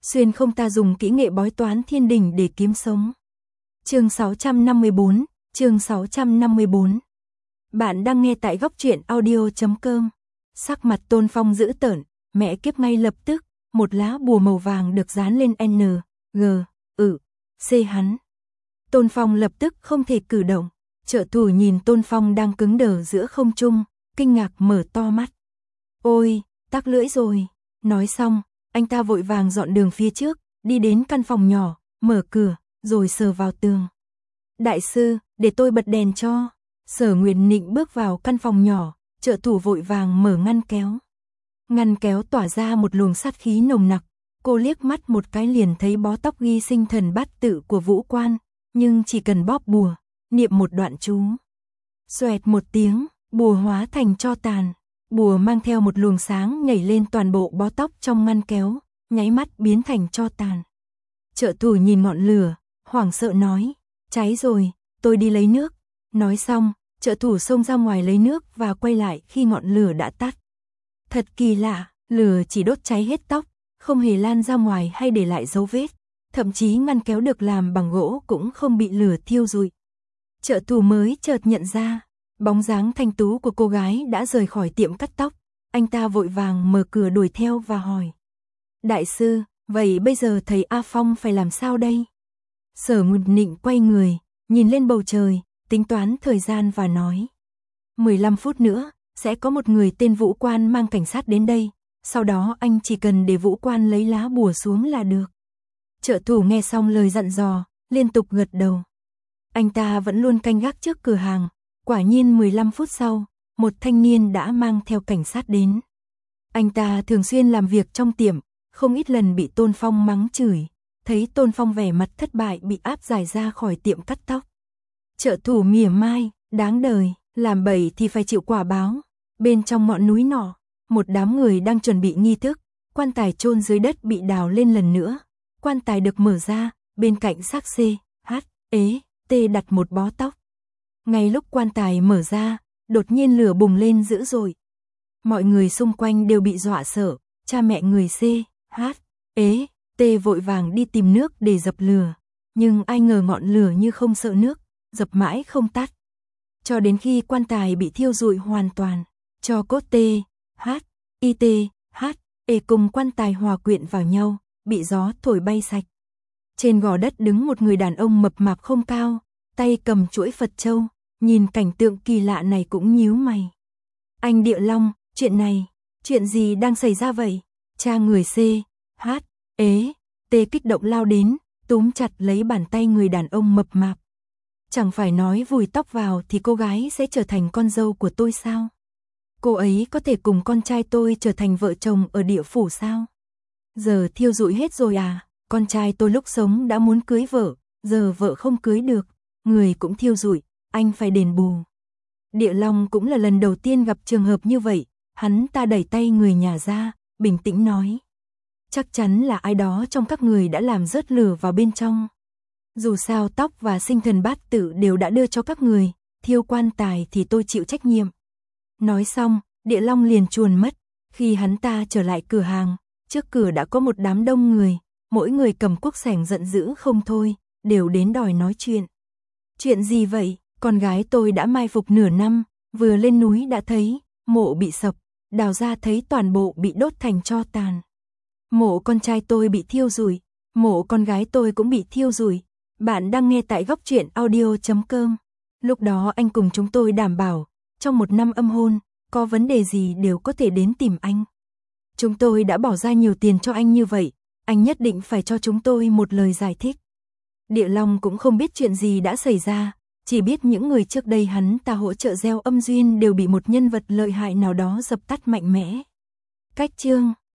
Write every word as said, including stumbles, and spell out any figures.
xuyên không ta dùng kỹ nghệ bói toán thiên đình để kiếm sống. Chương sáu trăm năm mươi bốn, chương sáu trăm năm mươi bốn. Bạn đang nghe tại góc truyện audio chấm com. Sắc mặt Tôn Phong dữ tợn, mẹ kiếp ngay lập tức, một lá bùa màu vàng được dán lên N, G, ự, C hắn. Tôn Phong lập tức không thể cử động, trợ thủ nhìn Tôn Phong đang cứng đờ giữa không trung, kinh ngạc mở to mắt. Ôi, tắc lưỡi rồi, nói xong, anh ta vội vàng dọn đường phía trước, đi đến căn phòng nhỏ, mở cửa, rồi sờ vào tường. Đại sư, để tôi bật đèn cho. Sở Nguyệt Nịnh bước vào căn phòng nhỏ, trợ thủ vội vàng mở ngăn kéo. Ngăn kéo tỏa ra một luồng sát khí nồng nặc, cô liếc mắt một cái liền thấy bó tóc ghi sinh thần bát tự của Vũ Quan, nhưng chỉ cần bóp bùa, niệm một đoạn chú. Xoẹt một tiếng, bùa hóa thành tro tàn, bùa mang theo một luồng sáng nhảy lên toàn bộ bó tóc trong ngăn kéo, nháy mắt biến thành tro tàn. Trợ thủ nhìn ngọn lửa, hoảng sợ nói, cháy rồi, tôi đi lấy nước. Nói xong, trợ thủ xông ra ngoài lấy nước và quay lại khi ngọn lửa đã tắt. Thật kỳ lạ, lửa chỉ đốt cháy hết tóc, không hề lan ra ngoài hay để lại dấu vết, thậm chí ngăn kéo được làm bằng gỗ cũng không bị lửa thiêu rụi. Trợ thủ mới chợt nhận ra, bóng dáng thanh tú của cô gái đã rời khỏi tiệm cắt tóc, anh ta vội vàng mở cửa đuổi theo và hỏi. Đại sư, vậy bây giờ thầy A Phong phải làm sao đây? Sở Nguyệt Nịnh quay người, nhìn lên bầu trời, tính toán thời gian và nói. mười lăm phút nữa, sẽ có một người tên Vũ Quan mang cảnh sát đến đây, sau đó anh chỉ cần để Vũ Quan lấy lá bùa xuống là được. Trợ thủ nghe xong lời dặn dò, liên tục gật đầu. Anh ta vẫn luôn canh gác trước cửa hàng, quả nhiên mười lăm phút sau, một thanh niên đã mang theo cảnh sát đến. Anh ta thường xuyên làm việc trong tiệm, không ít lần bị Tôn Phong mắng chửi, thấy Tôn Phong vẻ mặt thất bại bị áp giải ra khỏi tiệm cắt tóc. Trợ thủ mỉa mai, đáng đời, làm bậy thì phải chịu quả báo. Bên trong ngọn núi nọ, một đám người đang chuẩn bị nghi thức, quan tài chôn dưới đất bị đào lên lần nữa. Quan tài được mở ra, bên cạnh xác C, H, ế, T đặt một bó tóc. Ngay lúc quan tài mở ra, đột nhiên lửa bùng lên dữ dội. Mọi người xung quanh đều bị dọa sợ, cha mẹ người C, H, ế, T vội vàng đi tìm nước để dập lửa. Nhưng ai ngờ ngọn lửa như không sợ nước, dập mãi không tắt. Cho đến khi quan tài bị thiêu rụi hoàn toàn, cho cốt T, H, I T, H, E cùng quan tài hòa quyện vào nhau, bị gió thổi bay sạch. Trên gò đất đứng một người đàn ông mập mạp không cao, tay cầm chuỗi Phật châu, nhìn cảnh tượng kỳ lạ này cũng nhíu mày. Anh Địa Long, chuyện này, chuyện gì đang xảy ra vậy? Cha người C, H, ế, T kích động lao đến, túm chặt lấy bàn tay người đàn ông mập mạp. Chẳng phải nói vùi tóc vào thì cô gái sẽ trở thành con dâu của tôi sao? Cô ấy có thể cùng con trai tôi trở thành vợ chồng ở địa phủ sao? Giờ thiêu rụi hết rồi à? Con trai tôi lúc sống đã muốn cưới vợ, giờ vợ không cưới được, người cũng thiêu rụi, anh phải đền bù. Địa Long cũng là lần đầu tiên gặp trường hợp như vậy, hắn ta đẩy tay người nhà ra, bình tĩnh nói. Chắc chắn là ai đó trong các người đã làm rớt lửa vào bên trong. Dù sao tóc và sinh thần bát tự đều đã đưa cho các người, thiêu quan tài thì tôi chịu trách nhiệm. Nói xong, Địa Long liền chuồn mất, khi hắn ta trở lại cửa hàng, trước cửa đã có một đám đông người, mỗi người cầm cuốc sẻng giận dữ không thôi, đều đến đòi nói chuyện. Chuyện gì vậy? Con gái tôi đã mai phục nửa năm, vừa lên núi đã thấy, mộ bị sập, đào ra thấy toàn bộ bị đốt thành tro tàn. Mộ con trai tôi bị thiêu rụi, mộ con gái tôi cũng bị thiêu rụi. Bạn đang nghe tại góc truyện audio chấm com. Lúc đó anh cùng chúng tôi đảm bảo, trong một năm âm hôn, có vấn đề gì đều có thể đến tìm anh. Chúng tôi đã bỏ ra nhiều tiền cho anh như vậy, anh nhất định phải cho chúng tôi một lời giải thích. Địa Long cũng không biết chuyện gì đã xảy ra, chỉ biết những người trước đây hắn ta hỗ trợ gieo âm duyên đều bị một nhân vật lợi hại nào đó dập tắt mạnh mẽ. Cách chương